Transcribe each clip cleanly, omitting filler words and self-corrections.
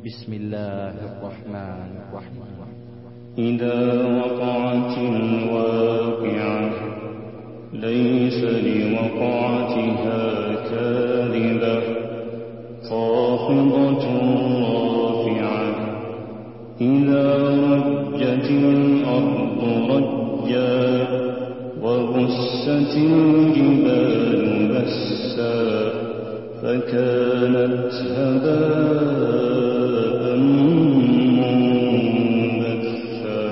بسم الله الرحمن الرحيم. إذا وقعت الواقعة ليس لوقعتها كاذبة خافضة رافعة إذا رجت الأرض رجا وبست الجبال بسا فكانت هباء منبثا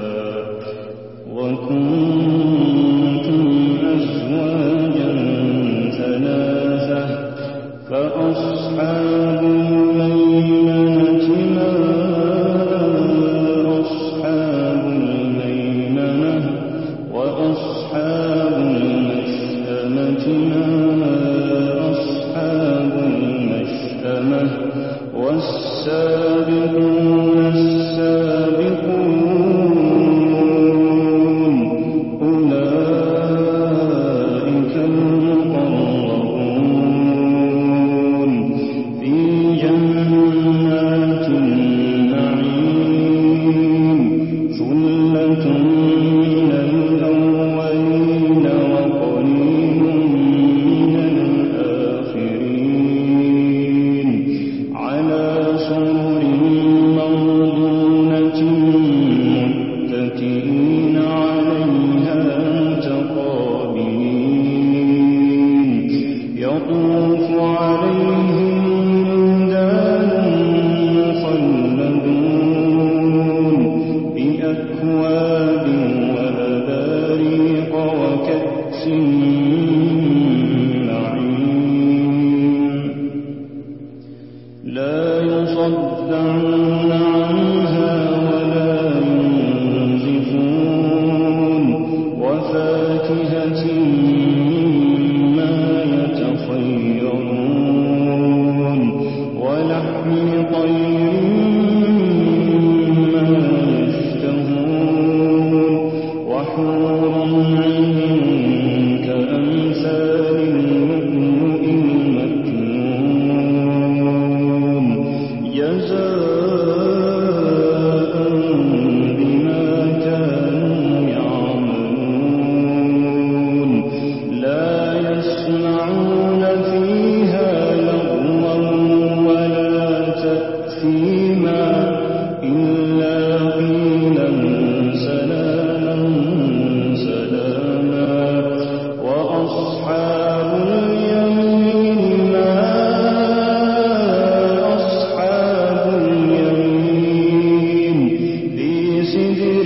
وكنتم أزواجا ثلاثة فأصحاب الميمنة ما أصحاب الميمنة وأصحاب المشأمة ما أصحاب المشأمة والسابقون السابقون أولئك المقربون في جنات النعيم ثلة من الأولين وقليل من الآخرين على سرر موضونة متكئين عليها متقابلين يطوف عليهم ولدان مخلدون بأكواب وأباريق وكأس من معين لا يصدعون عنها ولا ينزفون وفاكهة مما يتخيرون ولحم طير مما يشتهون وحور عين كأمثال اللؤلؤ المكنون جزاء بما كانوا يعملون لا يسمعون فيها لغوا ولا تأثيما إلا قيلا سلاما سلاما وأصحاب اليمين ما أصحاب اليمين في سدر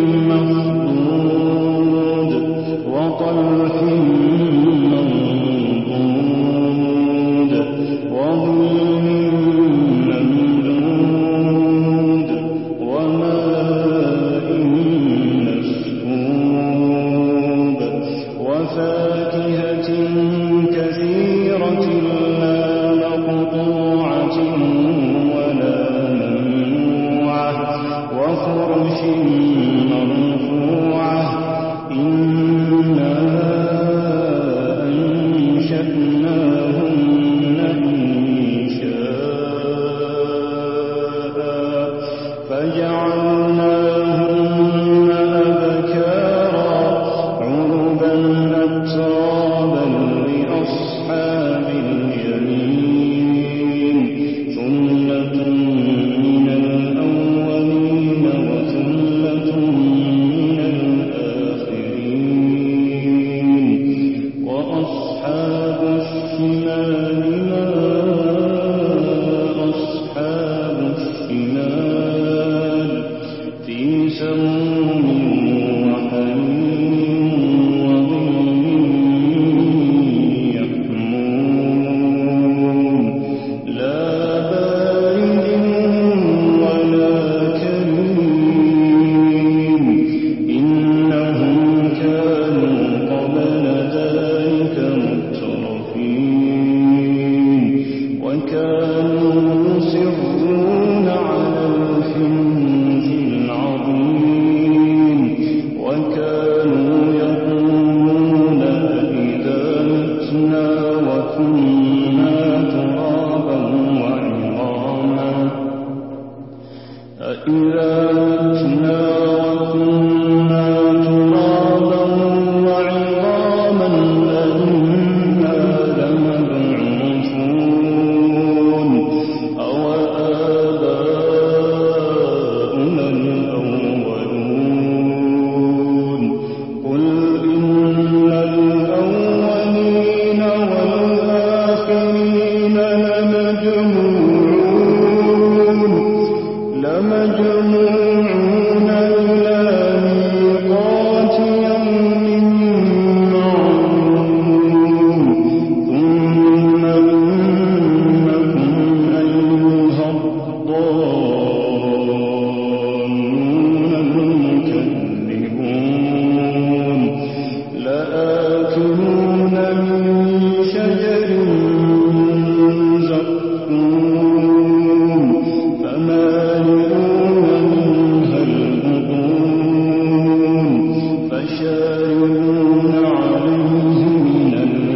مخضود وطلح منضود وظل ممدود أإذا متنا وكنا ترابا وعظاما أإنا لمبعوثون أو آباؤنا الأولون قل إن الأولين والآخرين لمجموعون إلى ميقات يوم معلوم ثم إنكم أيها الضالون المكذبون لآكلون من شجر من زقوم فمالئون منها البطون فشاربون عليه من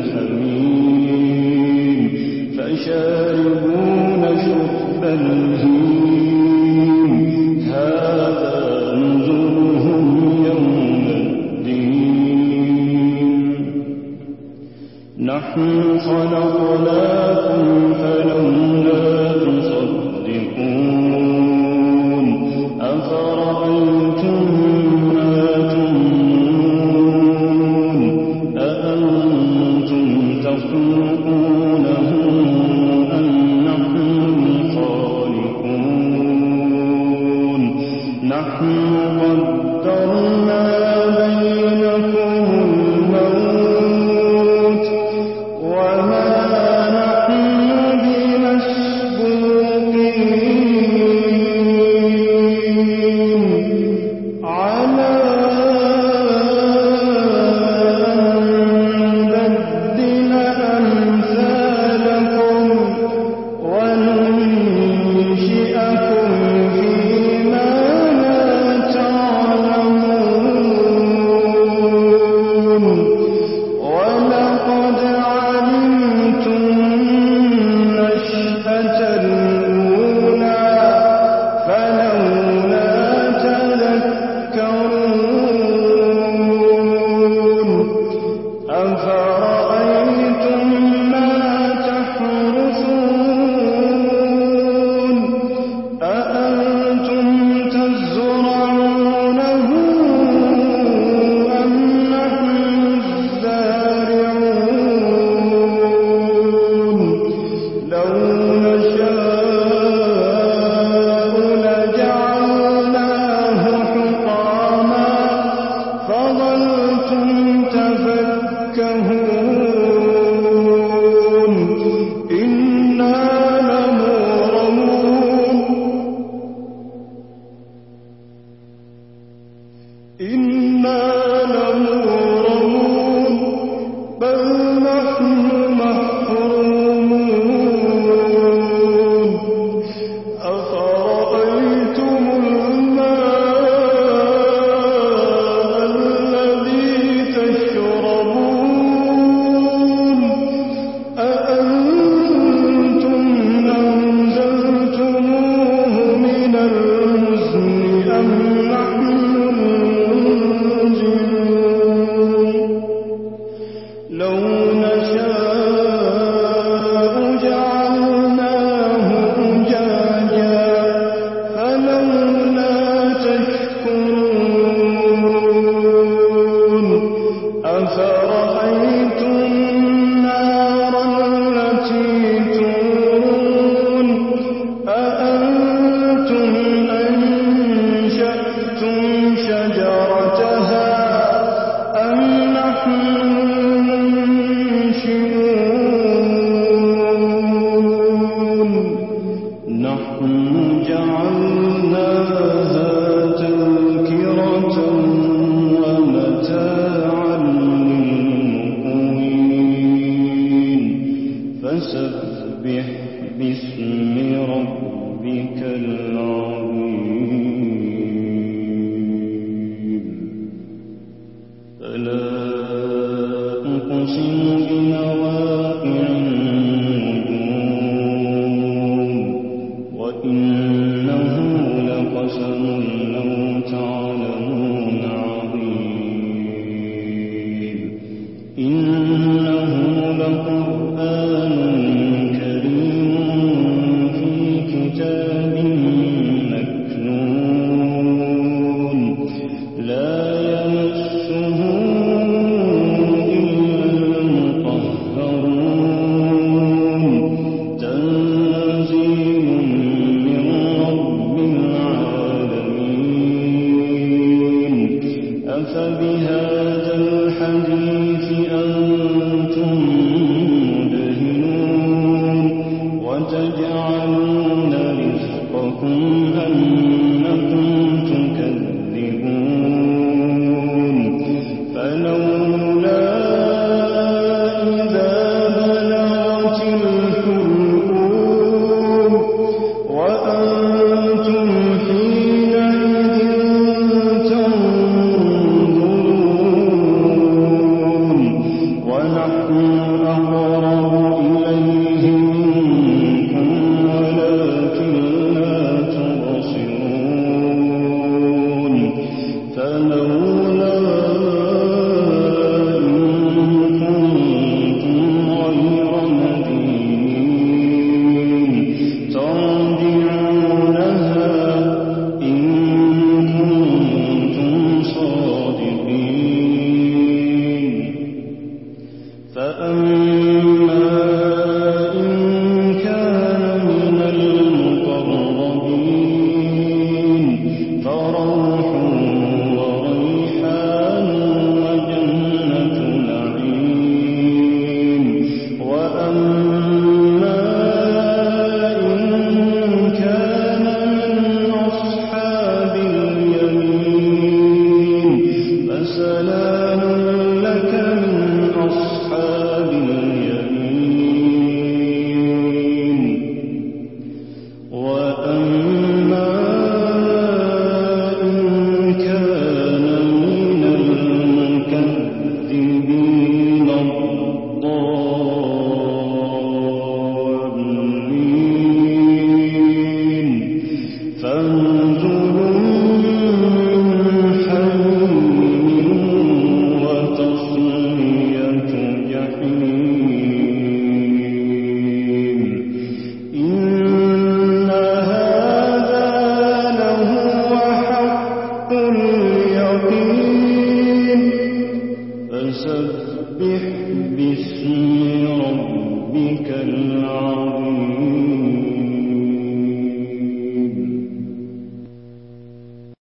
الحميم فشاربون شرب الهيم هذا نزلهم يوم الدين نحن خلقناكم فلولا تصدقون أفرأيتم ما تمنون أأنتم تخلقونه أم نحن الخالقون نحن قدرنا بينكم الموت وما نحن بمسبوقين على أن نبدل أمثالكم وننشئكم فيما لا تعلمون ولقد علمتم النشأة الأولى فلولا تذكرون أفرأيتم ما تحرثون أأنتم تزرعونه أم نحن الزارعون لو نشاء لجعلناه حطاما فظلتم تفكهون إنا لمغرمون بل نحن محرومون أفرأيتم الماء الذي تشربون أأنتم أنزلتموه من المزن أم نحن المنزلون لو نشاء جعلناه أجاجا فلولا تشكرون أفرأيتم النار التي تورون أأنتم أنشأتم شجرتها أم نحن المنشئون نحن جعلناها تذكرة ومتاعا للمقوين فسبح باسم ربك العظيم فلا أقسم بمواقع النجوم وإنه لقسم أن